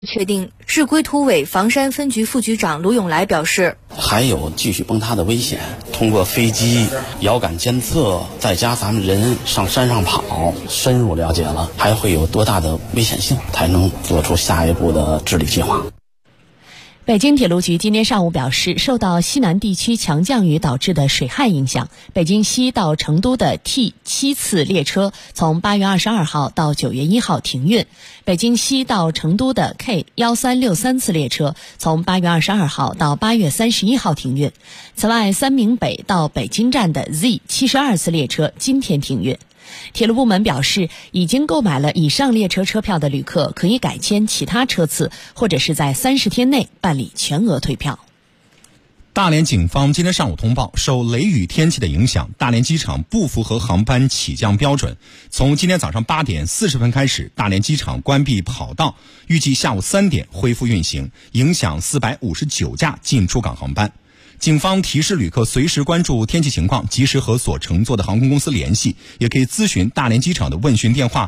确定，市规土委房山分局副局长卢永来表示， 还有继续崩塌的危险。通过飞机遥感监测，再加咱们人上山上跑，深入了解了还会有多大的危险性，才能做出下一步的治理计划。 北京铁路局今天上午表示，受到西南地区强降雨导致的水害影响，北京西到成都的 T7次列车从8月22号到9月1号停运，北京西到成都的 K1363次列车从8月22号到8月31号停运。此外，三明北到北京站的 Z72次列车今天停运。铁路部门表示，已经购买了以上列车车票的旅客可以改签其他车次，或者是在30天内办理全额退票。 大连警方今天上午通报，受雷雨天气的影响，大连机场不符合航班起降标准。从今天早上8点40分开始，大连机场关闭跑道，预计下午3点恢复运行，影响459架进出港航班。警方提示旅客随时关注天气情况，及时和所乘坐的航空公司联系，也可以咨询大连机场的问询电话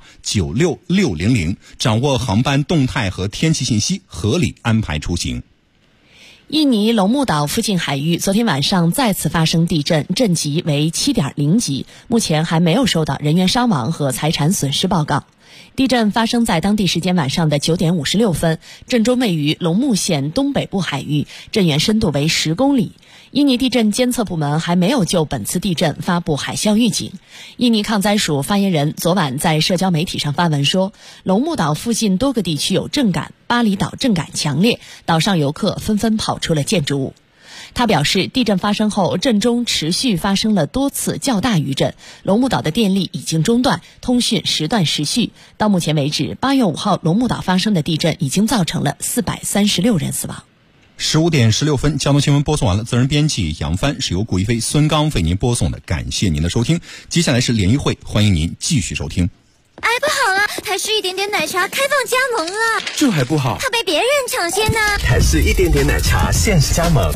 96600，掌握航班动态和天气信息，合理安排出行。 印尼龙目岛附近海域昨天晚上再次发生地震，震级为 7.0 级，目前还没有收到人员伤亡和财产损失报告。地震发生在当地时间晚上的9点56分，震中位于龙目县东北部海域，震源深度为10公里。印尼地震监测部门还没有就本次地震发布海啸预警。印尼抗灾署发言人昨晚在社交媒体上发文说，龙目岛附近多个地区有震感，巴厘岛震感强烈，岛上游客纷纷跑出了建筑物。他表示，地震发生后，震中持续发生了多次较大余震，龙目岛的电力已经中断，通讯时断时续。到目前为止，8月5号龙目岛发生的地震已经造成了436人死亡。 15点16分，交通新闻播送完了。责任编辑杨帆，是由顾一飞、孙刚为您播送的，感谢您的收听。接下来是联谊会，欢迎您继续收听。 哎，不好了，台式一点点奶茶开放加盟了， 这还不好， 怕被别人抢先呢。 台式一点点奶茶限时加盟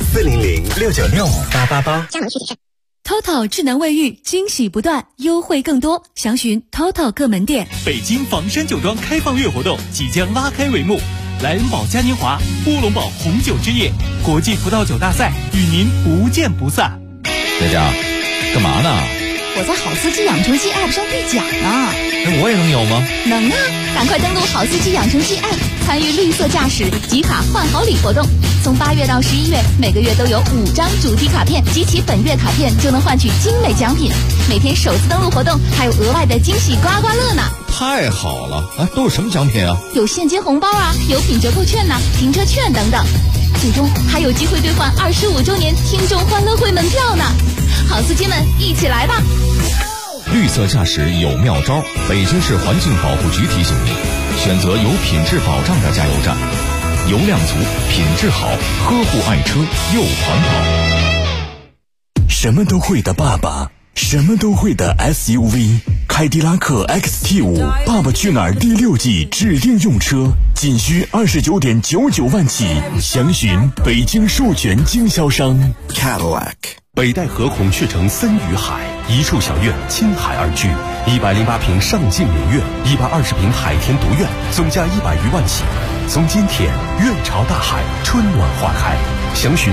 ，40069658888， 加盟具体看。 TOTO 智能卫浴惊喜不断，优惠更多，详询 TOTO 各门店。 北京房山酒庄开放月活动即将拉开帷幕，莱恩堡嘉年华、乌龙堡红酒之夜、国际葡萄酒大赛与您不见不散。 佳佳，干嘛呢？ 我在好司机养成系 App 上兑奖呢。 那我也能有吗？ 能啊，赶快登录好司机养成系 App， 参与绿色驾驶集卡换好礼活动。从8月到11月，每个月都有5张主题卡片，集齐本月卡片就能换取精美奖品。每天首次登录活动还有额外的惊喜刮刮乐呢。 太好了！哎，都有什么奖品啊？ 有现金红包啊，有品折扣券呐，停车券等等。最终还有机会兑换25周年听众欢乐会门票呢。好司机们，一起来吧！ 绿色驾驶有妙招，北京市环境保护局提醒您，选择有品质保障的加油站，油量足，品质好，呵护爱车又环保。 什么都会的爸爸，什么都会的 SUV， 凯迪拉克 XT5 爸爸去哪儿第6季指定用车，仅需29.99万起，详询北京授权经销商 Cadillac。 北戴河孔雀城森雨海，一处小院亲海而居，108平上进名苑，120平海天独院，总价100余万起。从今天院朝大海，春暖花开。详询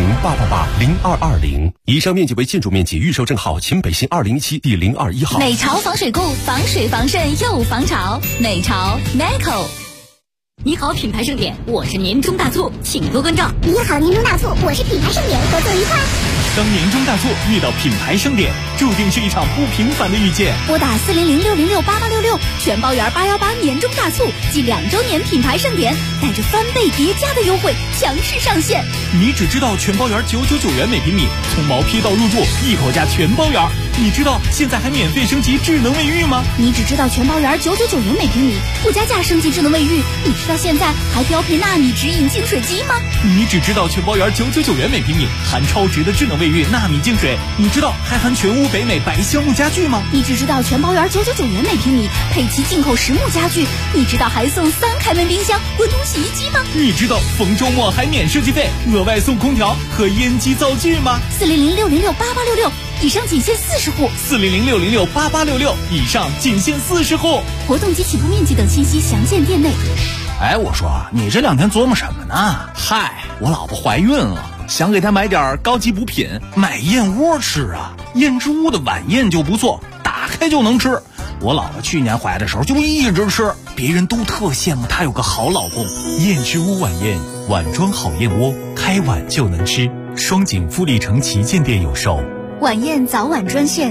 400888220。以上面积为建筑面积，预售证号秦北新2017第021号。 美潮防水固，防水防渗又防潮。美潮 Neco。 你好，品牌盛典，我是年终大促，请多关照。 你好，年终大促，我是品牌盛典，合作愉快。 当年终大促遇到品牌盛典，注定是一场不平凡的遇见。 拨打40060688866，全包圆818年终大促暨2周年品牌盛典，带着翻倍叠加的优惠强势上线。 你只知道全包圆999元每平米，从毛坯到入住一口价全包圆。你知道现在还免费升级智能卫浴吗？ 你只知道全包圆999元每平米，不加价升级智能卫浴。你知道现在还标配纳米直饮净水机吗？ 你只知道全包圆999元每平米，含超值的智能卫浴纳米净水。你知道还含全屋北美白橡木家具吗？ 你只知道全包圆999元每平米，配齐进口实木家具。你知道还送3开门冰箱、滚筒洗衣机吗？ 你知道逢周末还免设计费，额外送空调和烟机灶具吗 ？40060688866，以上仅限40户。 40060688866，以上仅限40户。 活动及起步面积等信息详见店内。 哎，我说你这2天琢磨什么呢？ 嗨， 我老婆怀孕了，想给她买点高级补品，买燕窝吃啊。燕之屋的晚宴就不错，打开就能吃。我老婆去年怀的时候就一直吃，别人都特羡慕她有个好老公。 燕之屋晚宴，碗装好燕窝，开碗就能吃。双井富力城旗舰店有售。 晚宴早晚专线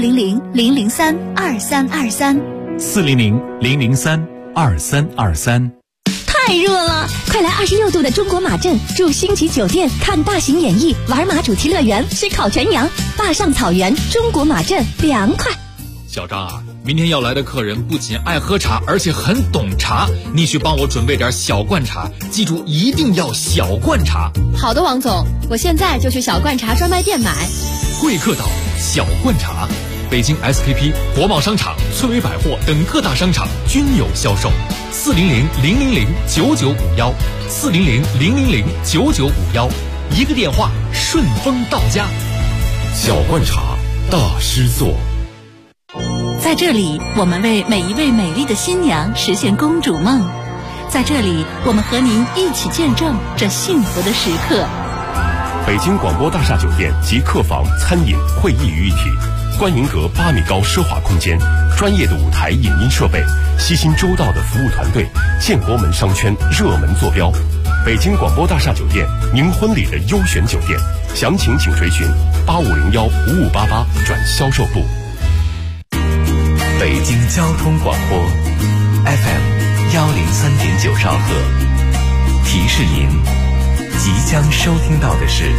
400-003-2323，400-003-2323。 太热了，快来26度的中国马镇住星级酒店，看大型演绎，玩马主题乐园，吃烤全羊，坝上草原，中国马镇凉快。 小张啊，明天要来的客人不仅爱喝茶，而且很懂茶，你去帮我准备点小罐茶，记住一定要小罐茶。 好的，王总，我现在就去小罐茶专卖店买。 贵客岛小罐茶，北京 SKP、国贸商场、翠微百货等各大商场均有销售。400-000-9951，400-000-9951，一个电话顺丰到家。 小罐茶，大师座。 在这里，我们为每一位美丽的新娘实现公主梦。在这里，我们和您一起见证这幸福的时刻。 北京广播大厦酒店及客房、餐饮、会议于一体，观影阁8米高奢华空间，专业的舞台影音设备，悉心周到的服务团队，建国门商圈热门坐标。北京广播大厦酒店，您婚礼的优选酒店，详情请垂询8501-5588转销售部。 北京交通广播 FM 103.9兆赫，提示您即将收听到的是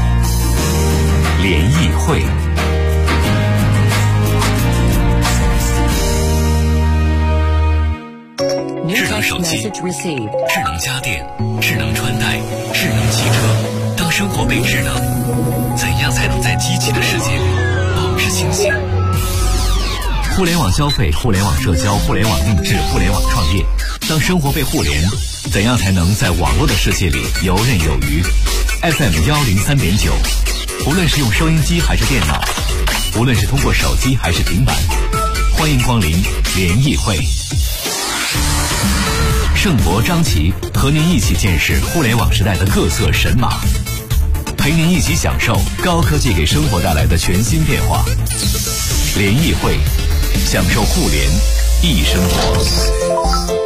联谊会。智能手机、智能家电、智能穿戴、智能汽车，当生活被智能，怎样才能在机器的世界里保持清醒？互联网消费、互联网社交、互联网定制、互联网创业，当生活被互联，怎样才能在网络的世界里游刃有余？ FM 103.9，无论是用收音机还是电脑，无论是通过手机还是平板，欢迎光临联谊会。盛博、张琪和您一起见识互联网时代的各色神马，陪您一起享受高科技给生活带来的全新变化。联谊会，享受互联易生活。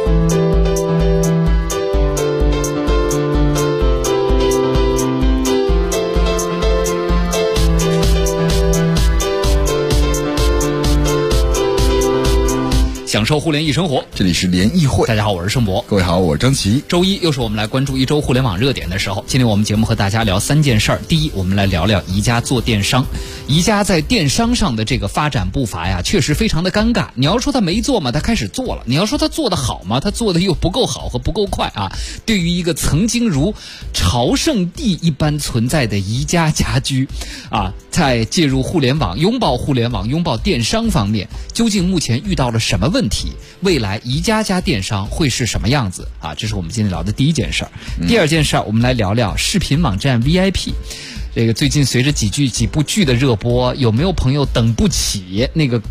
享受互联易生活， 这里是联谊会。 大家好，我是盛博。 各位好，我是张琪。 周一又是我们来关注一周互联网热点的时候。今天我们节目和大家聊3件事儿。第一，我们来聊聊宜家做电商。宜家在电商上的这个发展步伐呀，确实非常的尴尬。你要说他没做嘛，他开始做了；你要说他做得好嘛，他做的又不够好和不够快啊。对于一个曾经如朝圣地一般存在的宜家家居啊，在介入互联网、拥抱互联网、拥抱电商方面，究竟目前遇到了什么问题？未来宜家电商会是什么样子啊？这是我们今天聊的第一件事儿。第二件事儿，我们来聊聊视频网站 VIP。这个最近随着几部剧的热播，有没有朋友等不起那个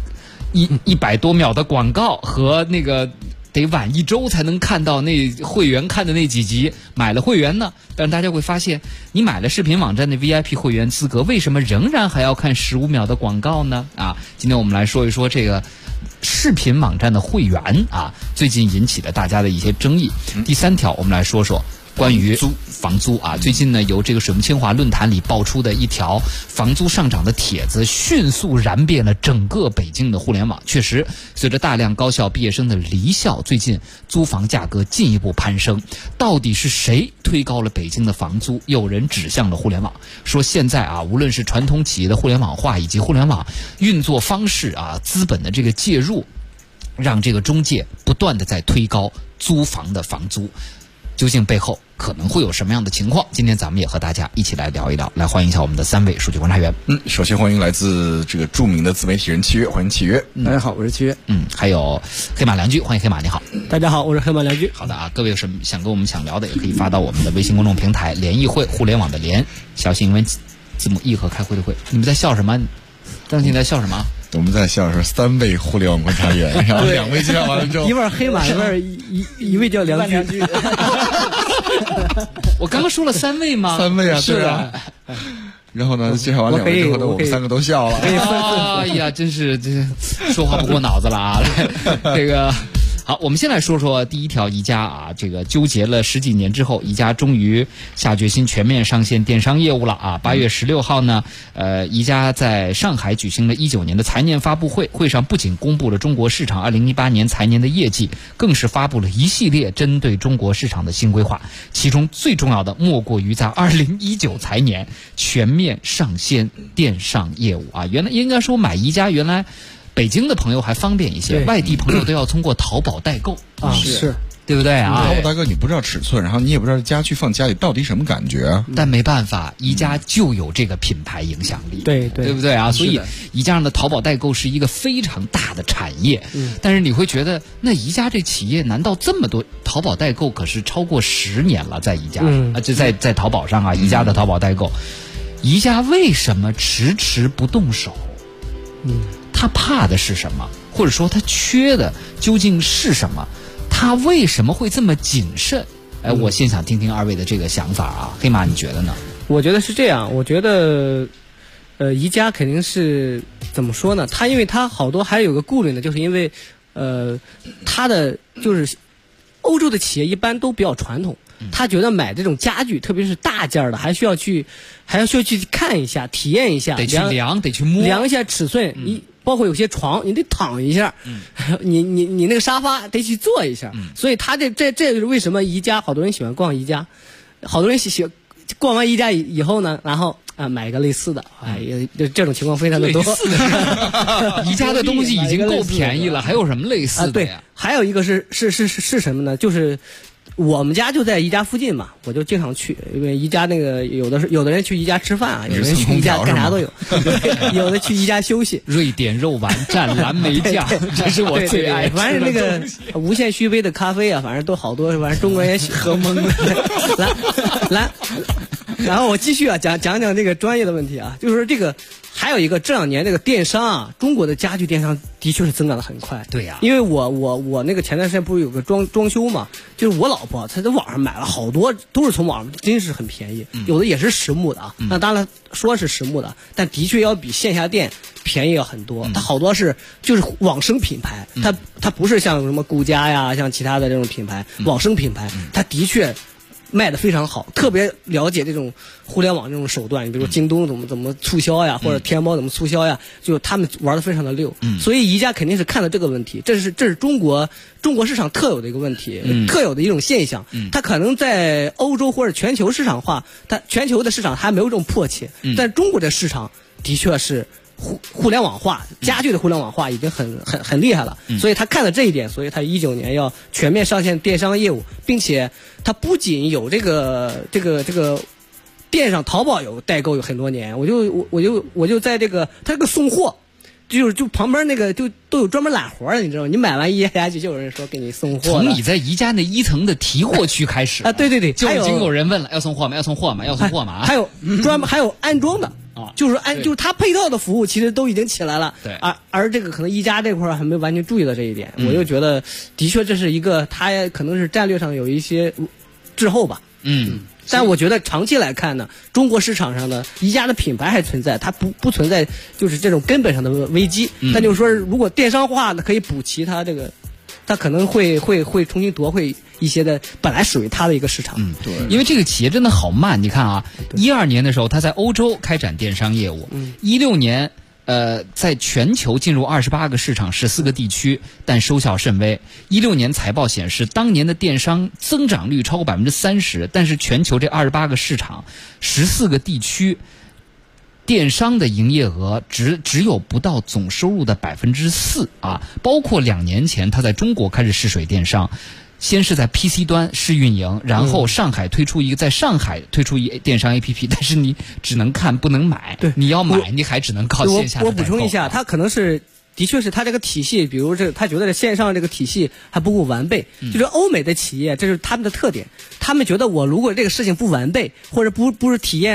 100多秒的广告和那个得晚1周才能看到那会员看的那几集，买了会员呢？但是大家会发现，你买了视频网站的 VIP 会员资格，为什么仍然还要看15秒的广告呢？啊，今天我们来说一说这个视频网站的会员啊，最近引起了大家的一些争议。第3条，我们来说说关于房租啊，最近呢，由这个水木清华论坛里爆出的一条房租上涨的帖子，迅速燃遍了整个北京的互联网。确实，随着大量高校毕业生的离校，最近租房价格进一步攀升。到底是谁推高了北京的房租？有人指向了互联网，说现在啊，无论是传统企业的互联网化，以及互联网运作方式啊，资本的这个介入，让这个中介不断的在推高租房的房租。究竟背后可能会有什么样的情况？今天咱们也和大家一起来聊一聊，来欢迎一下我们的3位数据观察员。 首先欢迎来自这个著名的自媒体人契约，欢迎契约。 大家好，我是契约。 还有黑马良驹，欢迎黑马，你好。 大家好，我是黑马良驹。 好的啊，各位有什么想跟我们聊的，也可以发到我们的微信公众平台联谊会，互联网的联，小写英文字母 E 和开会的会。你们在笑什么？张琪，你在笑什么？ 我们在笑说3位互联网观察员，然后2位介绍完了之后， 一位黑马，一位叫梁居。 我刚刚说了3位吗 ？3位啊，是啊。然后呢，介绍完2位之后呢，我们3个都笑了。 哎呀，真是这说话不过脑子了啊！来，这个。好，我们先来说说第一条，宜家啊，这个纠结了10几年之后，宜家终于下决心全面上线电商业务了啊。8月16号呢，宜家在上海举行了19年的财年发布会，会上不仅公布了中国市场2018年财年的业绩，更是发布了一系列针对中国市场的新规划，其中最重要的莫过于在2019财年全面上线电商业务啊。原来应该说买宜家原来北京的朋友还方便一些，外地朋友都要通过淘宝代购啊，是对不对啊？ 淘宝代购你不知道尺寸，然后你也不知道家具放家里到底什么感觉啊。 但没办法，宜家就有这个品牌影响力， 对不对啊？所以宜家上的淘宝代购是一个非常大的产业。但是你会觉得，那宜家这企业难道这么多淘宝代购可是超过10年了，在宜家就在淘宝上啊，宜家的淘宝代购，宜家为什么迟迟不动手？他怕的是什么？或者说他缺的究竟是什么？他为什么会这么谨慎？我先想听听2位的这个想法啊。黑马，你觉得呢？ 我觉得是这样，我觉得宜家肯定是怎么说呢？因为他好多还有个顾虑呢，就是因为他的就是欧洲的企业一般都比较传统。他觉得买这种家具，特别是大件的，还需要去看一下、体验一下， 得去量，得去摸， 量一下尺寸。包括有些床，你得躺一下，你那个沙发得去坐一下。所以他这就是为什么宜家好多人喜欢逛宜家，好多人喜欢逛完宜家以后呢，然后买一个类似的，这种情况非常的多。 宜家的东西已经够便宜了，还有什么类似的呀？ 对，还有一个是什么呢？就是我们家就在宜家附近嘛，我就经常去，因为宜家那个有的人去宜家吃饭啊，有人去宜家干啥都有，有的去宜家休息。 瑞典肉丸蘸蓝莓酱，这是我最爱吃的。 反正那个无限续杯的咖啡啊，反正都好多，反正中国人也喝懵了。来，然后我继续讲这个专业的问题啊，就是这个。还有一个这2年这个电商啊，中国的家具电商的确是增长的很快。 对呀， 因为我那个前段时间不是有个装修嘛，就是我老婆她在网上买了好多，都是从网上，真是很便宜，有的也是实木的啊。那当然说是实木的，但的确要比线下店便宜了很多。它好多就是网生品牌，它不是像什么顾家呀，像其他的这种品牌，网生品牌，它的确卖的非常好，特别了解这种互联网这种手段，你比如说京东怎么促销呀，或者天猫怎么促销呀，就他们玩的非常的溜。所以宜家肯定是看到这个问题，这是中国市场特有的一个问题，特有的一种现象。它可能在欧洲或者全球市场化，它全球的市场还没有这种迫切，但中国的市场的确是互联网化，家具的互联网化已经很厉害了，所以他看了这一点，所以他19年要全面上线电商业务，并且他不仅有这个电商淘宝有代购有很多年，我就在这个他这个送货，就旁边那个就都有专门揽活的，你知道吗？你买完宜家具就有人说给你送货。 从你在宜家那1层的提货区开始啊，对， 就已经有人问了，要送货吗？要送货吗？ 还有还有安装的。就是它配套的服务其实都已经起来了， 对， 而这个可能宜家这块还没完全注意到这一点，我就觉得的确这是一个它可能是战略上有一些滞后吧，但我觉得长期来看呢，中国市场上的宜家的品牌还存在，它不存在就是这种根本上的危机，但就是说如果电商化呢可以补齐它这个。他可能会重新夺回一些的本来属于他的一个市场。 对，因为这个企业真的好慢。你看啊，12年的时候他在欧洲开展电商业务，16年在全球进入28个市场14个地区，但收效甚微。16年财报显示，当年的电商增长率超过30%，但是全球这28个市场14个地区。电商的营业额只有不到总收入的4%啊！包括2年前他在中国开始试水电商，先是在 PC 端试运营，然后在上海推出一电商 APP， 但是你只能看不能买， 对， 你要买你还只能靠线下的代购。 我补充一下，他可能是。的确是他这个体系，比如他觉得线上这个体系还不够完备，就是欧美的企业，这是他们的特点。他们觉得我如果这个事情不完备，或者不是体验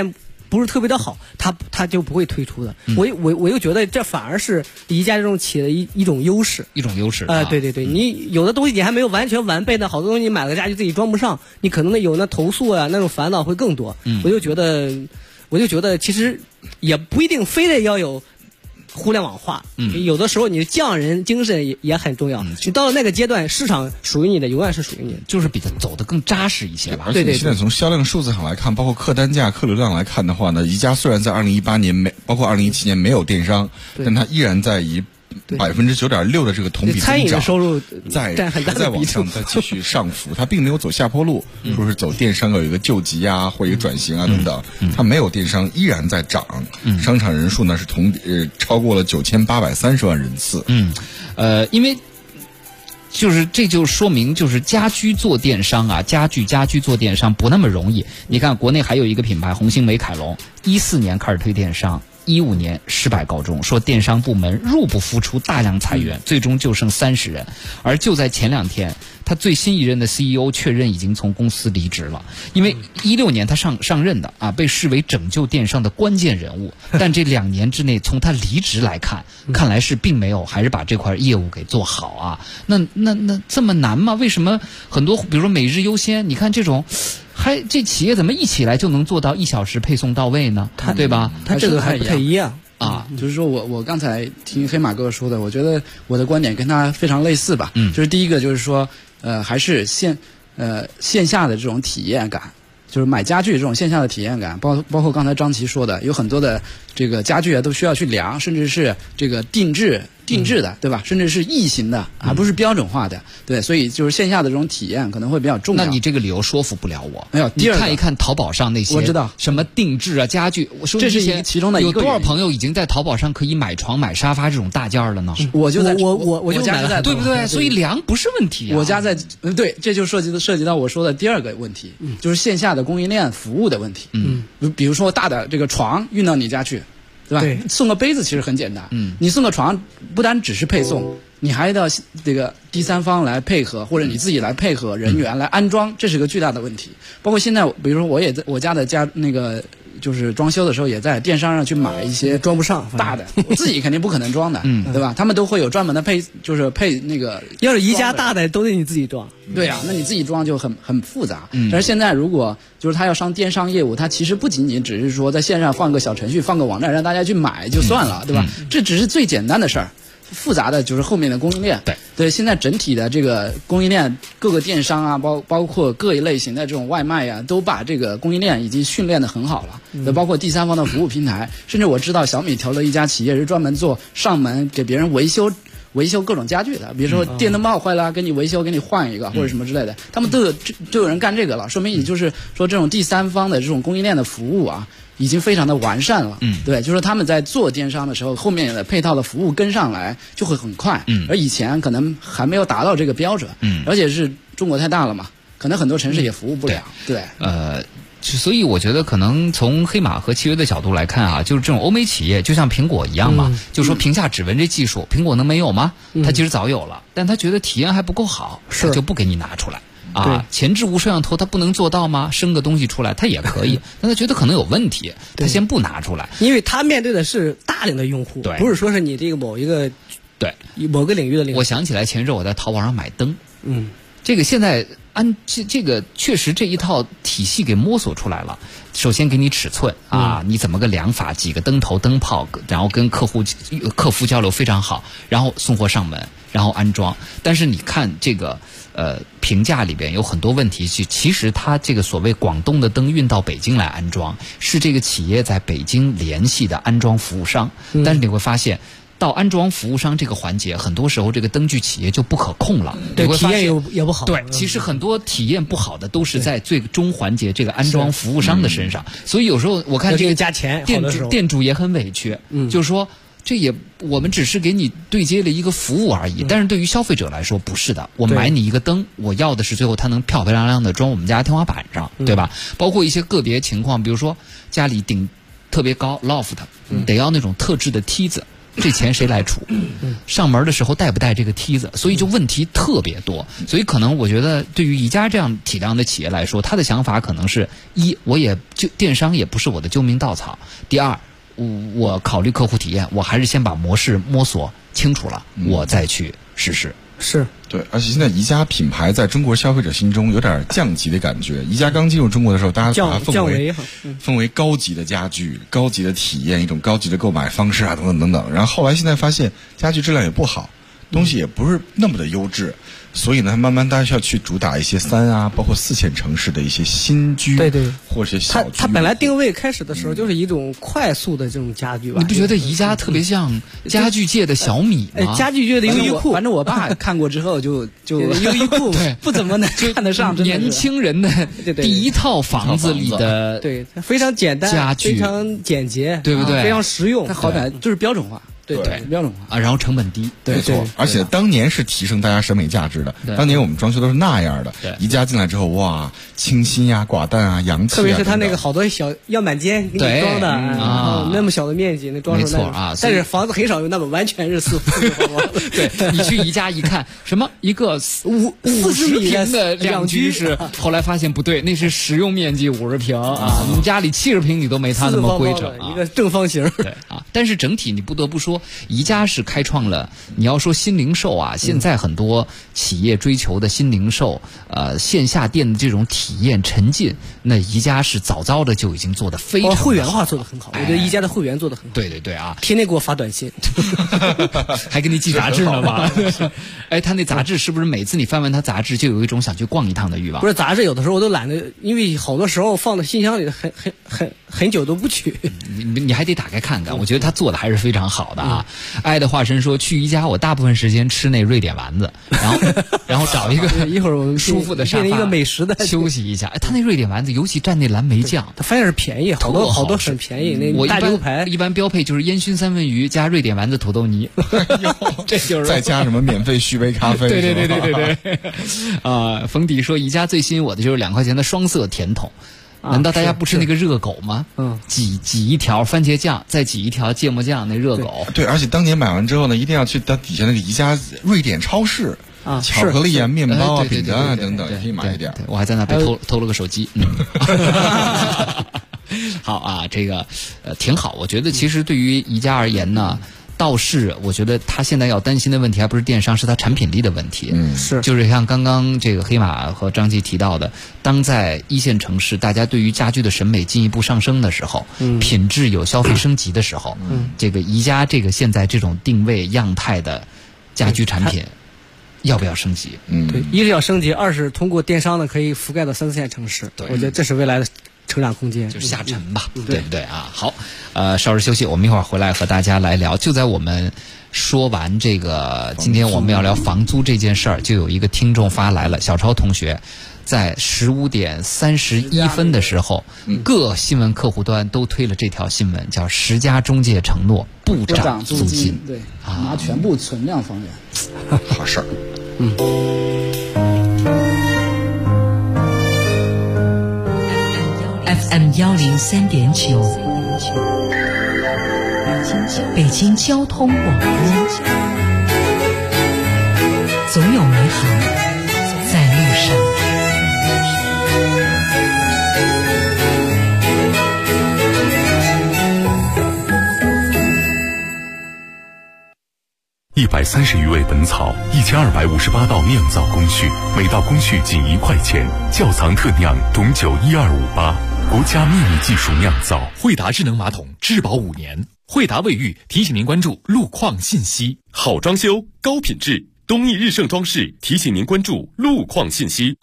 不是特别的好，它就不会推出的。我又觉得这反而是宜家这种企业的一种优势，对对对，你有的东西你还没有完全完备的，好多东西你买了家具自己装不上，你可能有那投诉啊，那种烦恼会更多。我就觉得其实也不一定非得要有互联网化，有的时候你的匠人精神也很重要。你到了那个阶段，市场属于你的，永远是属于你的， 就是比它走得更扎实一些吧。 而且你现在从销量数字上来看，包括客单价、客流量来看的话呢，宜家虽然在2018年包括2017年没有电商，但它依然在以9.6%的这个同比增长， 餐饮的收入在往上再继续上浮，它并没有走下坡路，说是走电商有一个救急啊或一个转型啊等等，它没有电商依然在涨，商场人数呢是超过了9830万人次。 因为这就说明家居做电商啊，家居做电商不那么容易。你看国内还有一个品牌红星美凯龙，14年开始推电商，15年失败告终，说电商部门入不敷出，大量裁员，最终就剩30人。而就在前2天，他最新一任的 CEO 确认已经从公司离职了，因为16年他上任的啊，被视为拯救电商的关键人物。但这2年之内，从他离职来看，看来是并没有还是把这块业务给做好啊。那这么难吗？为什么很多比如说每日优先，你看这种。这企业怎么一起来就能做到1小时配送到位呢？对吧？ 它这个还不太一样啊。就是说我刚才听黑马哥说的，我觉得我的观点跟他非常类似吧。就是第一个就是说，还是线下的这种体验感，就是买家具这种线下的体验感，包括刚才张琪说的，有很多的这个家具啊都需要去量，甚至是这个定制的，对吧？甚至是异形的，而不是标准化的，对，所以就是线下的这种体验可能会比较重要。 那你这个理由说服不了我。 没有， 你看一看淘宝上那些， 我知道什么定制啊、家具，我说这是其中的一个。 有多少朋友已经在淘宝上可以买床、买沙发这种大件了呢？ 我就家就在，对不对？所以量不是问题啊。 我家在，对，这就涉及到我说的第二个问题，就是线下的供应链服务的问题。比如说大的这个床运到你家去。对吧？ 对， 送个杯子其实很简单。你送个床，不单只是配送，你还要这个第三方来配合，或者你自己来配合人员来安装，这是个巨大的问题。包括现在，比如说我也在我家的那个就是装修的时候，也在电商上去买一些装不上大的，我自己肯定不可能装的，对吧？他们都会有专门的配那个。 要是宜家大的都得你自己装。 对啊，那你自己装就很复杂。但是现在如果就是他要上电商业务，他其实不仅仅只是说在线上放个小程序、放个网站让大家去买就算了，对吧？这只是最简单的事儿。复杂的就是后面的供应链。对，现在整体的这个供应链，各个电商啊，包括各一类型的这种外卖呀，都把这个供应链已经训练得很好了。包括第三方的服务平台，甚至我知道小米调了一家企业是专门做上门给别人维修各种家具的，比如说电灯泡坏了，给你维修，给你换一个或者什么之类的，他们都有人干这个了，说明你就是说这种第三方的这种供应链的服务啊。已经非常的完善了，对，就是他们在做电商的时候，后面的配套的服务跟上来就会很快，而以前可能还没有达到这个标准，而且是中国太大了嘛，可能很多城市也服务不了，对， 所以我觉得可能从黑马和契约的角度来看啊，就是这种欧美企业就像苹果一样嘛，就说屏下指纹这技术，苹果能没有吗？它其实早有了，但它觉得体验还不够好，它就不给你拿出来。前置无摄像头它不能做到吗？生个东西出来它也可以，但他觉得可能有问题，他先不拿出来， 因为他面对的是大量的用户，不是说是你这个某一个某个领域的领域。 我想起来前阵我在淘宝上买灯，这个现在这个确实这一套体系给摸索出来了。首先给你尺寸啊，你怎么个量法，几个灯头灯泡，然后跟客服交流非常好，然后送货上门，然后安装。但是你看这个评价里边有很多问题，其实它这个所谓广东的灯运到北京来安装，是这个企业在北京联系的安装服务商，但是你会发现。到安装服务商这个环节，很多时候这个灯具企业就不可控了， 对，体验也不好。 对，其实很多体验不好的都是在最终环节这个安装服务商的身上，所以有时候我看这个加钱， 店主也很委屈，就是说我们只是给你对接了一个服务而已，但是对于消费者来说不是的，我买你一个灯，我要的是最后它能漂漂亮亮的装我们家天花板上，对吧？包括一些个别情况，比如说家里顶特别高 loft，得要那种特制的梯子。 这钱谁来出？上门的时候带不带这个梯子？所以就问题特别多。所以可能我觉得对于宜家这样体量的企业来说，他的想法可能是：一，我也就电商也不是我的救命稻草；第二，我考虑客户体验，我还是先把模式摸索清楚了，我再去实施。 是对，而且现在宜家品牌在中国消费者心中有点降级的感觉。宜家刚进入中国的时候，大家把它分为高级的家具、高级的体验、一种高级的购买方式啊，等等等等。然后后来现在发现家具质量也不好，东西也不是那么的优质，所以呢，慢慢大家需要去主打一些3啊，包括4线城市的一些新居， 对对， 或者是小居。 它本来定位开始的时候就是一种快速的这种家具吧？ 你不觉得宜家特别像家具界的小米吗？ 家具界的优衣库， 反正我爸看过之后就优衣库不怎么能看得上年轻人的第一套房子里的， 对，非常简单， 家具非常简洁， 对不对？ 非常实用， 它好歹就是标准化。对，标准化啊，然后成本低， 没错，而且当年是提升大家审美价值的。当年我们装修都是那样的，宜家进来之后，哇，清新呀、寡淡啊、洋气啊， 特别是它那个好多小样板间给你装的啊，那么小的面积，那装出来， 没错啊。 但是房子很少有那么完全是四户， 对，你去宜家一看，什么一个50平的两居室，后来发现不对，那是实用面积50平啊，你们家里70平你都没它那么规整啊， 一个正方形。 对啊，但是整体你不得不说。宜家是开创了，你要说新零售啊，现在很多企业追求的新零售，线下店的这种体验沉浸，那宜家是早早的就已经做得非常好， 会员化做得很好，我觉得宜家的会员做得很好。 对对对啊， 天天给我发短信， 还给你寄杂志呢吧？哎，他那杂志是不是每次你翻完他杂志，就有一种想去逛一趟的欲望？ 不是，杂志有的时候我都懒得，因为好多时候放在信箱里很久都不取。 你还得打开看看，我觉得他做的还是非常好的啊。爱的化身说，去宜家我大部分时间吃那瑞典丸子，然后找一个一会儿我们舒服的沙发， 一个美食的休息一下。哎，他那瑞典丸子尤其蘸那蓝莓酱， 他发现是便宜，好多很便宜。那大牛排一般标配就是烟熏三文鱼加瑞典丸子土豆泥，这就是再加什么免费续杯咖啡。 对。啊，冯迪说宜家最吸引我的就是2块钱的双色甜筒。难道大家不吃那个热狗吗？挤一条番茄酱，再挤一条芥末酱，那热狗。 对，而且当年买完之后呢，一定要去到底下那个宜家瑞典超市啊，巧克力啊、面包啊、饼干啊等等，也可以买一点。 我还在那被偷了个手机。好啊，这个挺好。我觉得其实对于宜家而言呢。倒是我觉得他现在要担心的问题还不是电商，是他产品力的问题。 是， 就是像刚刚这个黑马和张继提到的，当在1线城市大家对于家居的审美进一步上升的时候，品质有消费升级的时候，这个宜家这个现在这种定位样态的家居产品要不要升级？ 对，一是要升级，二是通过电商呢可以覆盖到3、4线城市。我觉得这是未来的成长空间， 就是下沉吧，对不对啊？好，稍事休息，我们一会儿回来和大家来聊。就在我们说完这个，今天我们要聊房租这件事儿，就有一个听众发来了，小超同学，在15点31分的时候，各新闻客户端都推了这条新闻，叫10家中介承诺不涨租金， 对，拿全部存量房源， 好事儿。 FM 103.9，北京交通广播，总有美好在路上。 130余味本草，1258道酿造工序，每道工序仅1块钱。窖藏特酿董酒12588，国家秘密技术酿造。 惠达智能马桶质保5年。惠达卫浴提醒您关注路况信息。 好装修，高品质，东益日盛装饰提醒您关注路况信息。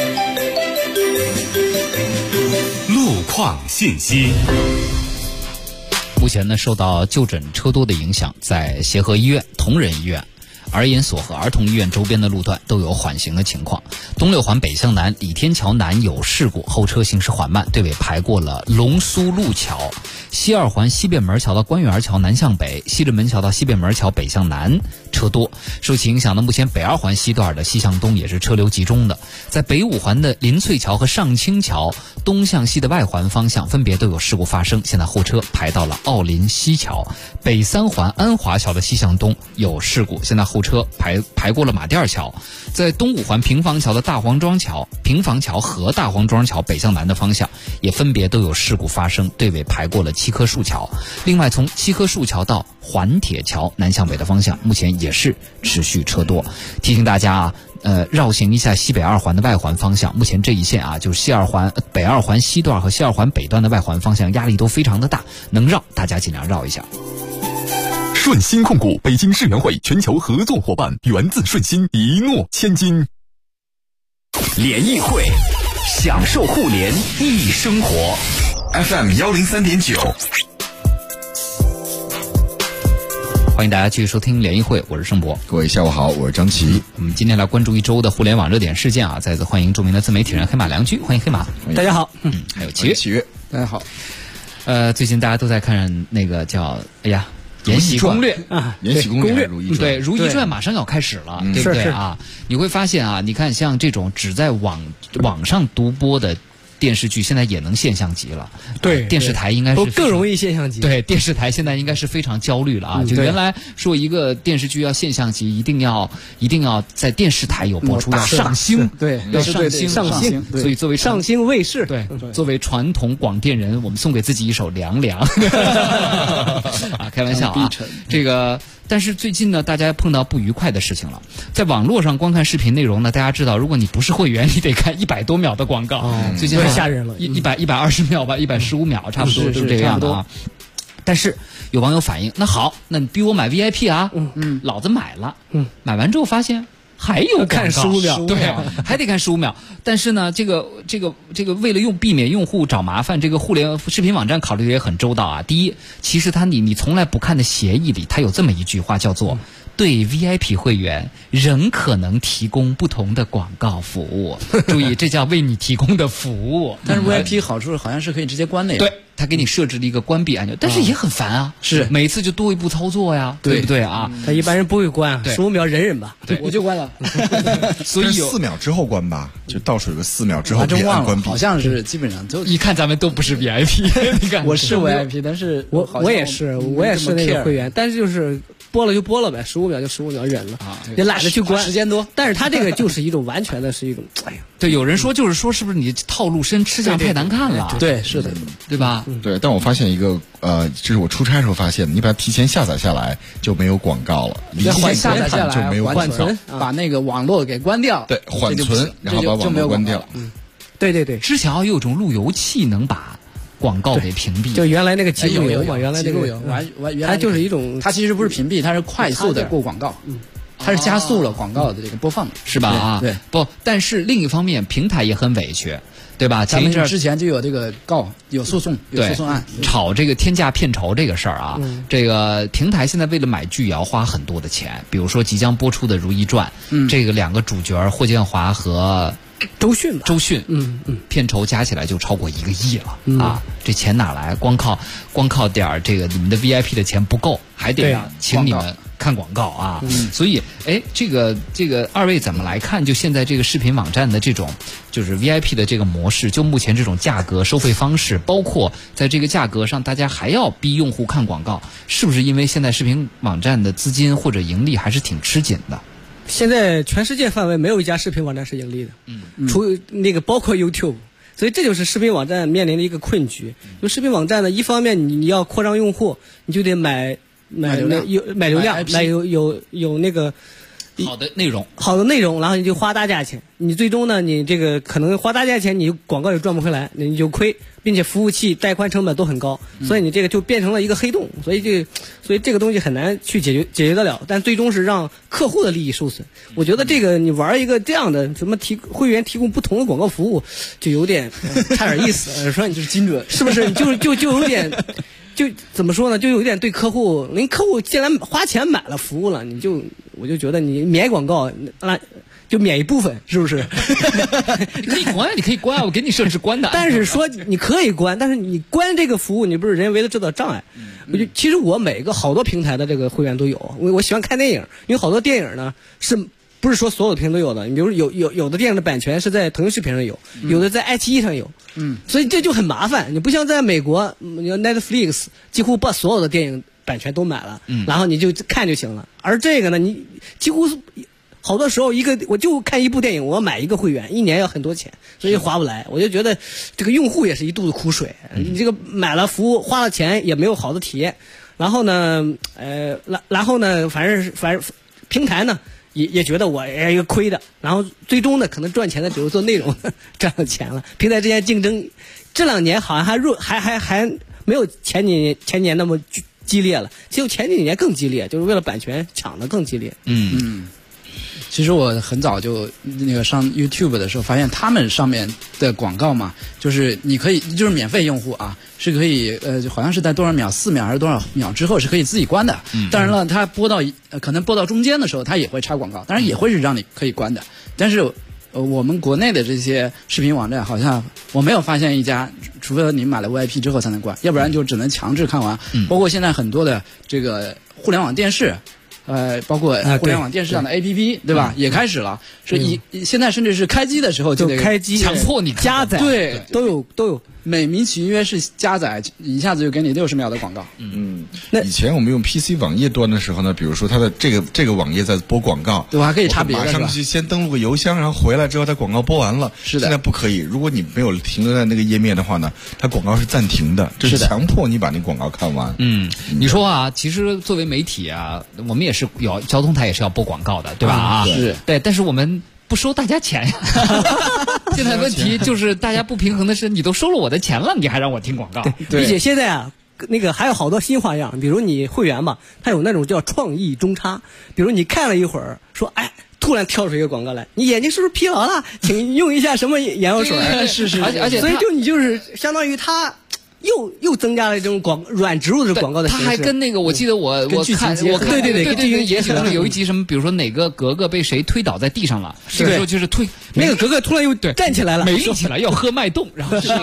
路况信息。 目前呢，受到就诊车多的影响，在协和医院、同仁医院、儿研所和儿童医院周边的路段都有缓行的情况。东六环北向南李天桥南有事故，后车行驶缓慢，队尾排过了龙苏路桥。西二环西便门桥到官园桥南向北，西直门桥到西便门桥北向南，车车多。受其影响呢，目前北二环西段的西向东也是车流集中的，在北五环的林翠桥和上清桥东向西的外环方向分别都有事故发生，现在后车排到了奥林西桥。北三环安华桥的西向东有事故，现在后车排过了马甸桥。在东五环平房桥的大黄庄桥、平房桥和大黄庄桥北向南的方向也分别都有事故发生，队尾排过了七棵树桥。另外从七棵树桥到环铁桥南向北的方向目前也是持续车多。提醒大家啊，绕行一下西北二环的外环方向，目前这一线啊，就是北二环西段和西二环北段的外环方向压力都非常的大，能绕大家尽量绕一下。 顺鑫控股北京世园会全球合作伙伴，源自顺鑫，一诺千金。 联谊会，享受互联易生活。FM 103.9。 欢迎大家继续收听联谊会，我是盛博。 各位下午好，我是张琪。 我们今天来关注一周的互联网热点事件啊！再次欢迎著名的自媒体人黑马良驹，欢迎黑马。 大家好。 还有七月， 大家好。 最近大家都在看那个叫延禧攻略啊，延禧攻略， 对，如懿传马上要开始了，对不对啊？你会发现啊，你看像这种只在网上独播的电视剧，现在也能现象级了。 对， 电视台应该是更容易现象级。 对，电视台现在应该是非常焦虑了啊！就原来说一个电视剧要现象级，一定要在电视台有播出，要上星， 对， 要上星。所以作为上星卫视， 对，作为传统广电人，我们送给自己一首凉凉。啊，开玩笑啊，这个。但是最近呢，大家碰到不愉快的事情了。在网络上观看视频内容呢，大家知道，如果你不是会员，你得看100多秒的广告。最近太吓人了 ，120秒吧，115秒，差不多是这样的啊。但是有网友反映，那好，那你逼我买 VIP 啊，老子买了，买完之后发现还有看15秒， 对啊，还得看15秒。但是呢，这个为了避免用户找麻烦，这个互联视频网站考虑也很周到啊。第一，其实你从来不看的协议里，它有这么一句话叫做对 VIP 会员仍可能提供不同的广告服务。注意，这叫为你提供的服务。 但是 VIP 好处好像是可以直接关的呀。 对，他给你设置了一个关闭按钮，但是也很烦啊。 是， 每次就多一步操作呀，对不对啊？ 他一般人不会关，15秒忍吧。 对， 我就关了。 所以 4秒之后关吧，就倒数有个4秒之后别按关闭。 好像是基本上就一看咱们都不是 VIP， 你看我是 VIP， 但是我也是那个会员，但是就是播了就播了呗，15秒就15秒忍了，也懒得去关， 时间多。 但是他这个就是一种完全的是一种，哎呀， 对，有人说就是说是不是你套路深，吃相太难看了？ 对，是的， 对吧？ 对，但我发现一个这是我出差时候发现的，你把它提前下载下来就没有广告了， 提前下载下来就没有广告， 把那个网络给关掉， 对，缓存，然后把网络关掉。 对， 之前有一种路由器能把广告给屏蔽， 就原来那个记录油嘛，原来那个它就是一种， 它其实不是屏蔽，它是快速的过广告，它是加速了广告的这个播放， 是吧？啊， 对， 不，但是另一方面，平台也很委屈，对吧？前一阵之前就有这个有诉讼案， 炒这个天价片酬这个事儿啊，这个平台现在为了买剧也要花很多的钱，比如说即将播出的《如懿传》，这个2个主角霍建华和周迅， 片酬加起来就超过1个亿了啊！这钱哪来？光靠点这个你们的 VIP 的钱不够，还得请你们看广告啊！所以，这个二位怎么来看？就现在这个视频网站的这种就是 VIP 的这个模式，就目前这种价格收费方式，包括在这个价格上，大家还要逼用户看广告，是不是因为现在视频网站的资金或者盈利还是挺吃紧的？ 现在全世界范围没有一家视频网站是盈利的，除那个包括 YouTube， 所以这就是视频网站面临的一个困局。就视频网站呢，一方面你要扩张用户，你就得买流量，买有那个好的内容，然后你就花大价钱，你最终呢，你这个可能花大价钱，你广告也赚不回来，你就亏，并且服务器带宽成本都很高，所以你这个就变成了一个黑洞，所以这个东西很难去解决得了，但最终是让客户的利益受损。我觉得这个你玩一个这样的什么会员提供不同的广告服务，就有点差点意思。说你就是精准，是不是？就有点。就怎么说呢？就有点对客户，人客户既然花钱买了服务了，我就觉得你免广告， 就免一部分，是不是？ 你可以关，你可以关，我给你设置关的。 但是说你可以关，但是你关这个服务，你不是人为的制造障碍。其实我每个好多平台的这个会员都有，我喜欢看电影，因为好多电影呢是不是说所有的平台都有的？你比如有的电影的版权是在腾讯视频上有，有的在爱奇艺上有，所以这就很麻烦。你不像在美国，你 Netflix 几乎把所有的电影版权都买了，然后你就看就行了。而这个呢，你几乎好多时候我就看一部电影，我买一个会员，1年要很多钱，所以划不来。我就觉得这个用户也是一肚子苦水，你这个买了服务花了钱也没有好的体验，然后呢，然后呢，反正平台呢也觉得我一个亏的，然后最终呢可能赚钱的只是做内容赚了钱了。平台之间竞争这2年好像还没有前年那么激烈了，其实前几年更激烈，就是为了版权抢的更激烈。 其实我很早就那个上 YouTube 的时候，发现他们上面的广告嘛，就是你可以就是免费用户啊，是可以好像是在多少秒，4秒还是多少秒之后是可以自己关的。当然了，它可能播到中间的时候，它也会插广告，当然也会是让你可以关的。但是我们国内的这些视频网站，好像我没有发现一家，除非你买了 VIP 之后才能关，要不然就只能强制看完。包括现在很多的这个互联网电视。包括互联网电视上的 APP， 对吧？也开始了，现在甚至是开机的时候就开机， 强迫你加载， 对， 都有。 美名其曰是加载，一下子就给你60秒的广告。 那以前我们用 PC 网页端的时候呢，比如说它的这个网页在播广告， 对，我还可以插别的， 马上去先登录个邮箱，然后回来之后它广告播完了。 是的， 现在不可以，如果你没有停留在那个页面的话呢，它广告是暂停的，这是强迫你把那广告看完。 你说啊，其实作为媒体啊，我们也是有交通台也是要播广告的，对吧？ 是对，但是我们不收大家钱呀。现在问题就是大家不平衡的是，你都收了我的钱了，你还让我听广告。 对，并且现在啊，那个还有好多新花样，比如你会员嘛，它有那种叫创意中插，比如你看了一会儿，说突然跳出一个广告来，你眼睛是不是疲劳了？请用一下什么眼药水？ 是，而且所以你就是相当于它。又增加了这种软植入的广告的形式。 他还跟那个，我记得我看，对，也许有一集什么，比如说哪个格格被谁推倒在地上了，这个时候就是推那个格格突然又站起来了， 没力气了，要喝脉动，然后是，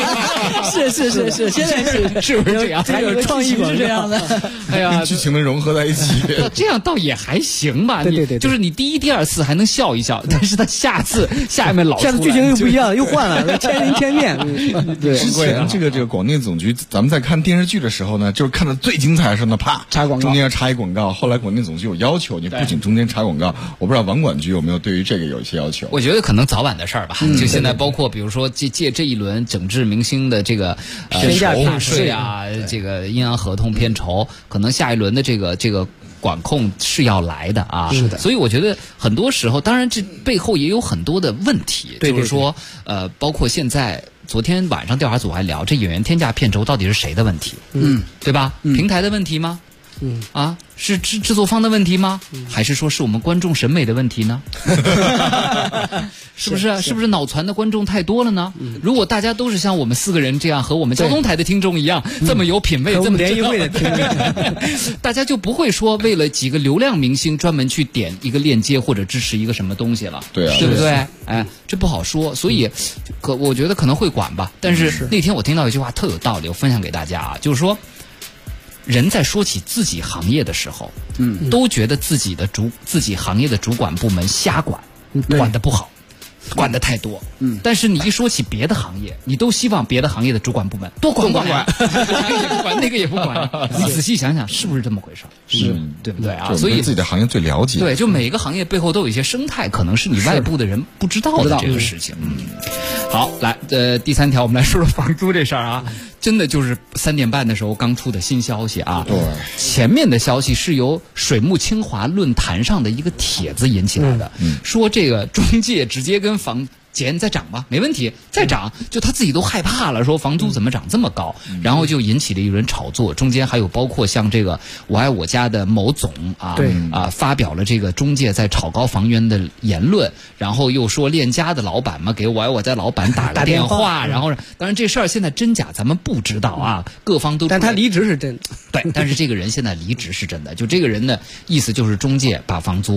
现在是不是这样？ 还有创意是这样的， 哎呀，跟剧情的融合在一起， 这样倒也还行吧。 对， 就是你第一、第二次还能笑一笑，但是他下面老下次剧情又不一样，又换了，千人千面。 对，之前这个广电总局，咱们在看电视剧的时候呢，就是看的最精彩的时候呢，啪插广告， 中间要插一广告。后来广电总局有要求，你不仅中间插广告，我不知道网管局有没有对于这个有一些要求。 我觉得可能早晚的事儿吧。就现在包括比如说借这一轮整治明星的这个天价纳税啊，这个阴阳合同片酬，可能下一轮的这个管控是要来的啊。 是的， 所以我觉得很多时候，当然这背后也有很多的问题，就是说包括现在。昨天晚上调查组还聊，这演员天价片酬到底是谁的问题？对吧？平台的问题吗？是制作方的问题吗？还是说是我们观众审美的问题呢？是不是？是不是脑残的观众太多了呢？如果大家都是像我们4个人这样，和我们交通台的听众一样，这么有品位，这么联谊会的听众， 大家就不会说为了几个流量明星专门去点一个链接或者支持一个什么东西了， 对啊， 对不对？这不好说，所以我觉得可能会管吧。但是那天我听到一句话特有道理，我分享给大家啊，就是说。人在说起自己行业的时候，都觉得自己行业的主管部门瞎管，管得不好，管得太多。但是你一说起别的行业，你都希望别的行业的主管部门多管，这个也不管，那个也不管。你仔细想想，是不是这么回事？ 是， 对不对啊？ 所以自己的行业最了解。 对，就每个行业背后都有一些生态，可能是你外部的人不知道的这个事情。好，来，第3条，我们来说说房租这事儿啊。真的就是3点半的时候刚出的新消息啊！ 对， 前面的消息是由水木清华论坛上的一个帖子引起来的，说这个中介直接跟房钱再涨吧，没问题，再涨，就他自己都害怕了，说房租怎么涨这么高，然后就引起了一轮炒作。中间还有包括像这个我爱我家的某总发表了这个中介在炒高房源的言论，然后又说链家的老板嘛给我爱我家老板打个电话，然后当然这事儿现在真假咱们不知道啊，各方都， 但他离职是真的， 对，但是这个人现在离职是真的，就这个人的意思就是中介把房租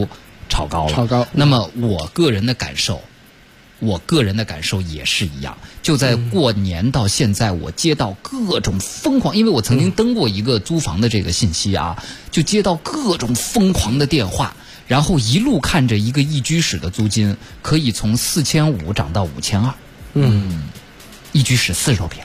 炒高了。 炒高。 那么我个人的感受也是一样。就在过年到现在，我接到各种疯狂，因为我曾经登过一个租房的这个信息啊，就接到各种疯狂的电话。然后一路看着一个一居室的租金可以从4500涨到5200，一居室40多平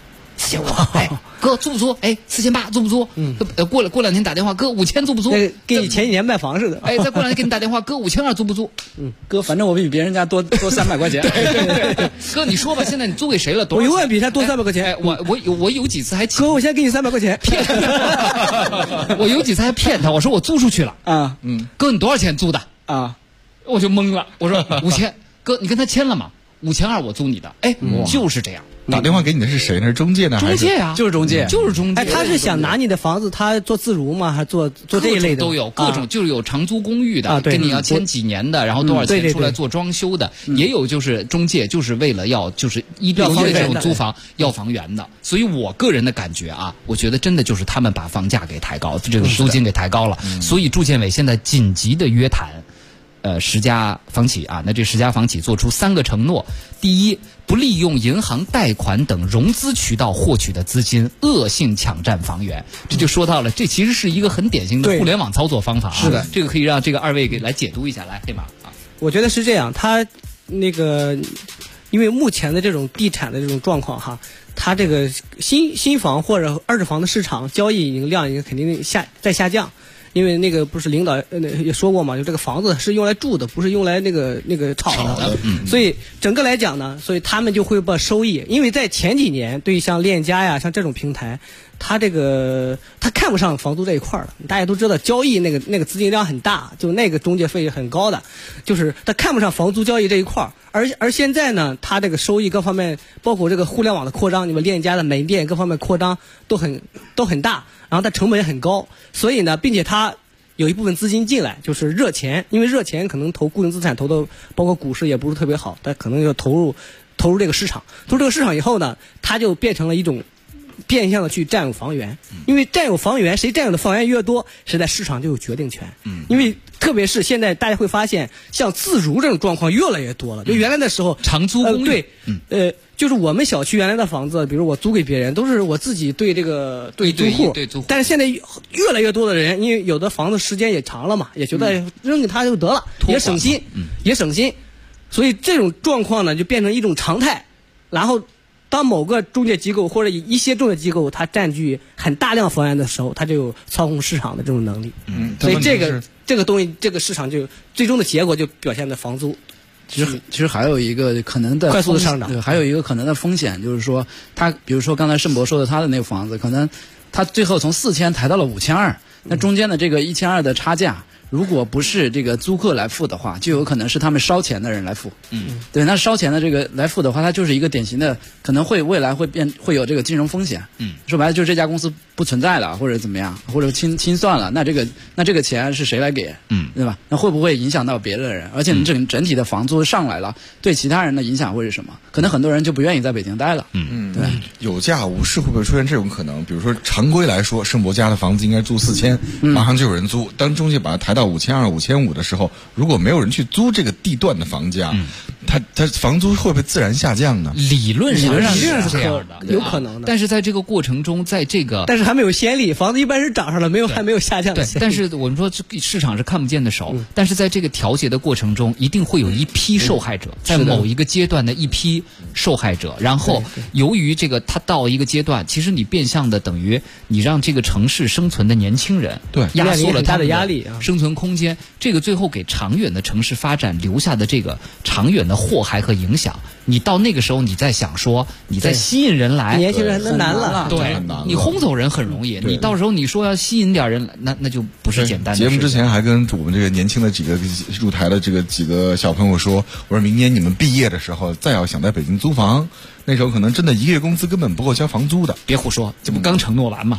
，4500，哎，哥租不租？哎，4800租不租？过2天打电话，哥5000租不租？ 跟你前几年卖房似的。 哎，再过2天给你打电话，哥5200租不租？ 哥，反正我比别人家多300块钱。 对，哥你说吧，现在你租给谁了？ 我永远比他多300块钱。 哎，我有几次还哥，我先给你300块钱。 骗我有几次还骗他，我说我租出去了啊， 哥你多少钱租的啊？ 我就懵了，我说5000，哥你跟他签了吗？5200我租你的，哎，就是这样。 打电话给你的是谁呢？是中介呢？ 中介啊， 就是中介， 就是中介。 哎，他是想拿你的房子，他做自如吗？还做这一类的？ 都有各种，就是有长租公寓的，跟你要签几年的，然后多少钱出来做装修的，也有就是中介，就是为了要就是1对1的这种租房要房源的。所以我个人的感觉啊，我觉得真的就是他们把房价给抬高，这个租金给抬高了。所以住建委现在紧急的约谈。10家房企啊，那这10家房企做出3个承诺：第一，不利用银行贷款等融资渠道获取的资金恶性抢占房源。这就说到了，这其实是一个很典型的互联网操作方法啊。 是的， 这个可以让这个2位给来解读一下，来，黑马啊。 我觉得是这样，他那个因为目前的这种地产的这种状况哈，它这个新房或者二手房的市场交易量已经肯定在下降。因为那个不是领导也说过嘛，就这个房子是用来住的，不是用来那个炒的。所以整个来讲呢，所以他们就会把收益，因为在前几年对像链家呀，像这种平台，他看不上房租这一块了。大家都知道交易那个资金量很大，就那个中介费很高的，就是他看不上房租交易这一块。而现在呢，他这个收益各方面，包括这个互联网的扩张，你们链家的门店各方面扩张都很大，然后它成本也很高，所以呢，并且它有一部分资金进来，就是热钱，因为热钱可能投固定资产投的，包括股市也不是特别好，它可能要投入这个市场，投入这个市场以后呢，它就变成了一种变相的去占有房源，因为占有房源，谁占有的房源越多，谁在市场就有决定权。因为特别是现在大家会发现，像自如这种状况越来越多了。就原来的时候， 长租公寓， 就是我们小区原来的房子，比如我租给别人，都是我自己对这个对租户，但是现在越来越多的人，因为有的房子时间也长了嘛，也觉得扔给他就得了，也省心，所以这种状况呢，就变成一种常态。然后当某个中介机构或者一些中介机构它占据很大量房源的时候，它就有操控市场的这种能力。所以这个东西，这个市场就最终的结果就表现在房租。 其实还有一个可能的快速的上涨， 对，还有一个可能的风险，就是说，他比如说刚才盛博说的他的那个房子，可能他最后从4000抬到了5200，那中间的这个1200的差价，如果不是这个租客来付的话，就有可能是他们烧钱的人来付。对，那烧钱的这个来付的话，它就是一个典型的，可能未来会有这个金融风险。说白了就是这家公司不存在了，或者怎么样，或者清算了，那这个钱是谁来给？对吧？那会不会影响到别的人？而且你整体的房租上来了，对其他人的影响会是什么？可能很多人就不愿意在北京待了。对， 有价无市会不会出现这种可能？比如说常规来说，盛博家的房子应该租4000，马上就有人租。当中介把它抬到5200、5500的时候，如果没有人去租这个地段的房价，它房租会不会自然下降呢？ 理论上是这样的， 有可能的。 但是在这个过程中， 但是还没有先例，房子一般是涨上了，还没有下降的先例。 但是我们说市场是看不见的手，但是在这个调节的过程中，一定会有一批受害者，在某一个阶段的一批受害者，然后由于这个他到一个阶段，其实你变相的等于你让这个城市生存的年轻人压缩了他的压力生存空间，这个最后给长远的城市发展留下的这个长远的祸害和影响，你到那个时候你再想说你再吸引人来， 年轻人很难了。 对，你轰走人很容易，你到时候你说要吸引点人，那就不是简单的事。 节目之前还跟我们这个年轻的几个入台的几个小朋友说，我说明年你们毕业的时候再要想在北京租房，那时候可能真的1个月工资根本不够交房租的。 别胡说，这不刚承诺完吗？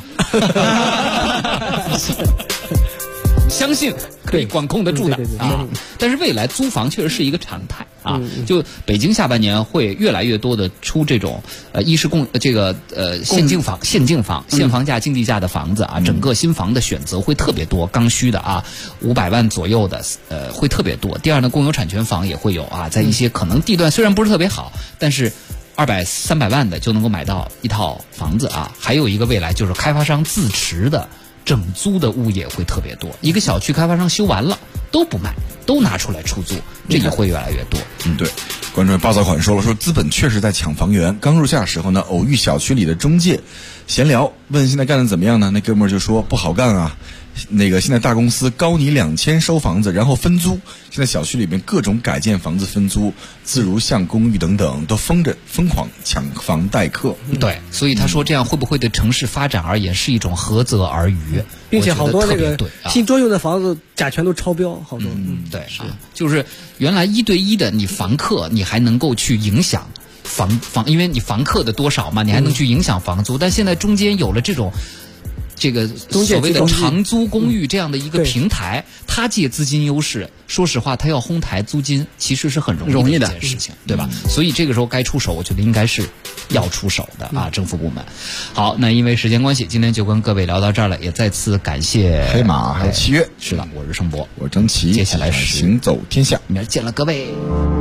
相信可以管控得住的啊！但是未来租房确实是一个常态。 啊。就北京下半年会越来越多的出这种一是现房价、竞地价的房子啊，整个新房的选择会特别多，刚需的啊，500万左右的会特别多。第二呢，公有产权房也会有啊，在一些可能地段虽然不是特别好，但是200、300万的就能够买到一套房子啊。还有一个未来就是开发商自持的整租的物业会特别多，一个小区开发商修完了都不卖，都拿出来出租，这也会越来越多。 对。观众霸造款说资本确实在抢房源。刚入夏时候呢，偶遇小区里的中介闲聊，问现在干得怎么样呢？那哥们儿就说不好干啊。现在大公司高你2000收房子，然后分租。现在小区里面各种改建房子分租，自如巷公寓等等，都疯狂抢房待客。 对，所以他说这样会不会对城市发展而言是一种何泽而渔？ 并且好多那个新装修的房子甲醛都超标，好多。 对，就是原来1对1的你房客，你还能够去影响房，因为你房客的多少嘛，你还能去影响房租。但现在中间有了这个所谓的长租公寓这样的一个平台，他借资金优势，说实话他要哄抬租金其实是很容易的一件事情，对吧？所以这个时候该出手，我觉得应该是要出手的啊，政府部门。好，那因为时间关系，今天就跟各位聊到这儿了，也再次感谢黑马还有7月。 是的，我是盛博， 我张琪， 接下来是行走天下， 明儿见了各位。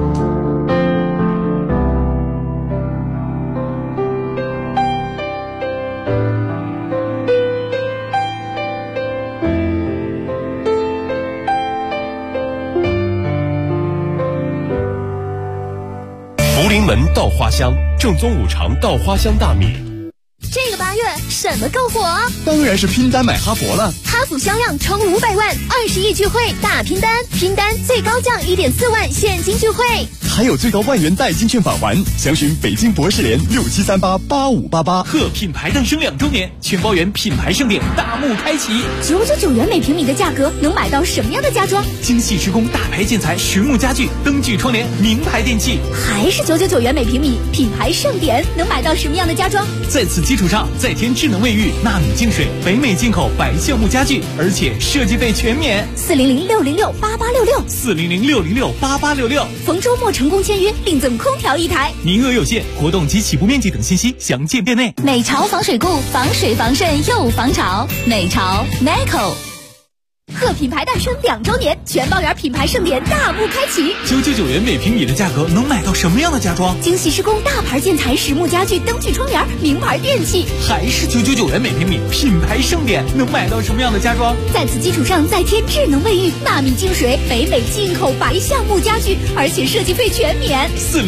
福临门稻花香，正宗5常稻花香大米。 这个8月什么够火？ 当然是拼单买哈佛了。 哈弗销量冲500万，20亿聚会大拼单，拼单最高降1.4万现金聚会， 还有最高万元代金券返还。详询北京博士联67388588。 贺品牌诞生2周年，全包圆品牌盛典大幕开启。 999元每平米的价格能买到什么样的家装？ 精细施工大牌建材、实木家具、灯具窗帘、名牌电器， 还是999元每平米，品牌盛典能买到什么样的家装？ 在此基础上再添智能卫浴、纳米净水、北美进口白橡木家具，而且设计费全免。 400-606-8866，400-606-8866。逢周末成功签约，另赠空调1台， 名额有限，活动及起步面积等信息详见店内。 美潮防水固，防水防渗又防潮，美潮 Meco。 贺品牌诞生2周年，全包圆品牌盛典大幕开启。 999元每平米的价格能买到什么样的家装？ 精细施工大牌建材、实木家具、灯具窗帘、名牌电器， 还是999元每平米，品牌盛典能买到什么样的家装？ 在此基础上再添智能卫浴、纳米净水、北美进口白橡木家具，而且设计费全免。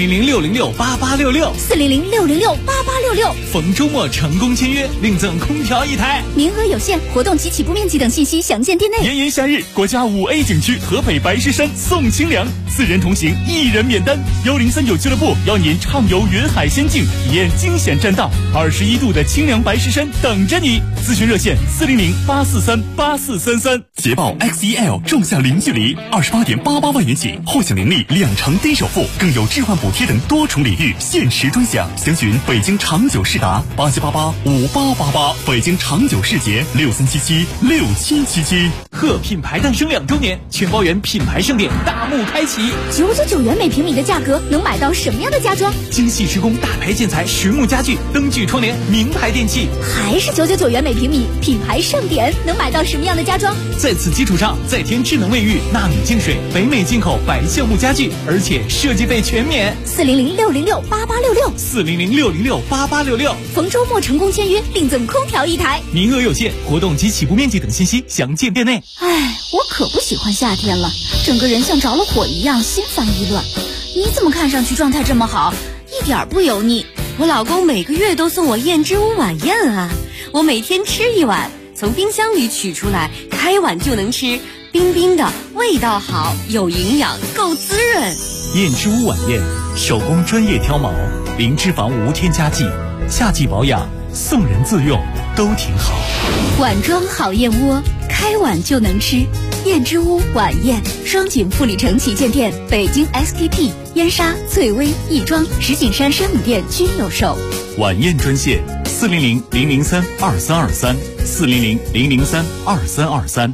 400-606-8866，400-606-8866。逢周末成功签约，另赠空调1台， 名额有限，活动及起步面积等信息详见店内。 炎炎夏日，国家5A 景区合肥白石山送清凉，4人同行，1人免单。1039俱乐部邀您畅游云海仙境，体验惊险栈道，21度的清凉白石山等着你。咨询热线400-843-8433。捷豹 XEL 重享零距离，28.88万元起，后享年利2成低首付，更有置换补贴等多重礼遇，限时专享。详询北京长久世达87885888，北京长久世捷63776777。 贺品牌诞生2周年，全包圆品牌盛典大幕开启。 999元每平米的价格能买到什么样的家装？ 精细施工大牌建材、实木家具、灯具窗帘、名牌电器， 还是999元每平米，品牌盛典能买到什么样的家装？ 在此基础上再添智能卫浴、纳米净水、北美进口白橡木家具，而且设计费全免。 400-606-8866，400-606-8866。逢周末成功签约，另赠空调1台， 名额有限，活动及起步面积等信息详见店内。 哎，我可不喜欢夏天了，整个人像着了火一样，心烦意乱。你怎么看上去状态这么好，一点不油腻？ 我老公每个月都送我燕之屋晚宴啊，我每天吃1碗，从冰箱里取出来，开碗就能吃，冰冰的，味道好，有营养，够滋润。 燕之屋晚宴，手工专业挑毛，零脂肪无添加剂，夏季保养，送人自用都挺好。 碗装好燕窝，开碗就能吃。燕之屋晚宴，双井富里城旗舰店、北京 SKP、燕莎、翠微、亦庄、石景山生米店均有售。 晚宴专线400-003-2323，400-003-2323。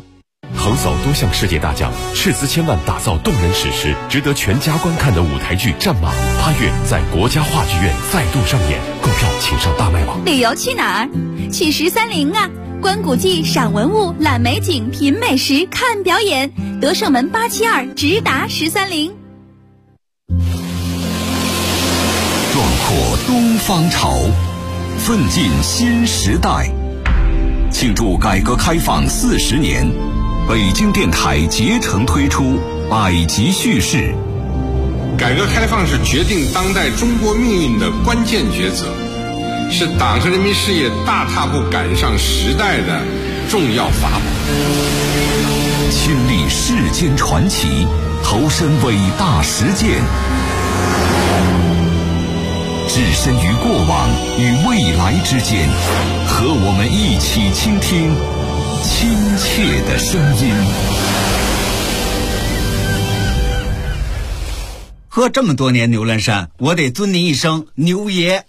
横扫多项世界大奖，斥资千万打造动人史诗，值得全家观看的舞台剧《战马》8月在国家话剧院再度上演，购票请上大麦网。 旅游去哪儿？去13陵啊！观古迹、赏文物、览美景、品美食、看表演，德胜门872直达13陵。 壮阔东方潮，奋进新时代。庆祝改革开放40年，北京电台竭诚推出百集叙事。 改革开放是决定当代中国命运的关键抉择，是党和人民事业大踏步赶上时代的重要法宝。 亲历世间传奇，投身伟大实践，置身于过往与未来之间，和我们一起倾听亲切的声音。 喝这么多年牛栏山，我得尊您一声牛爷。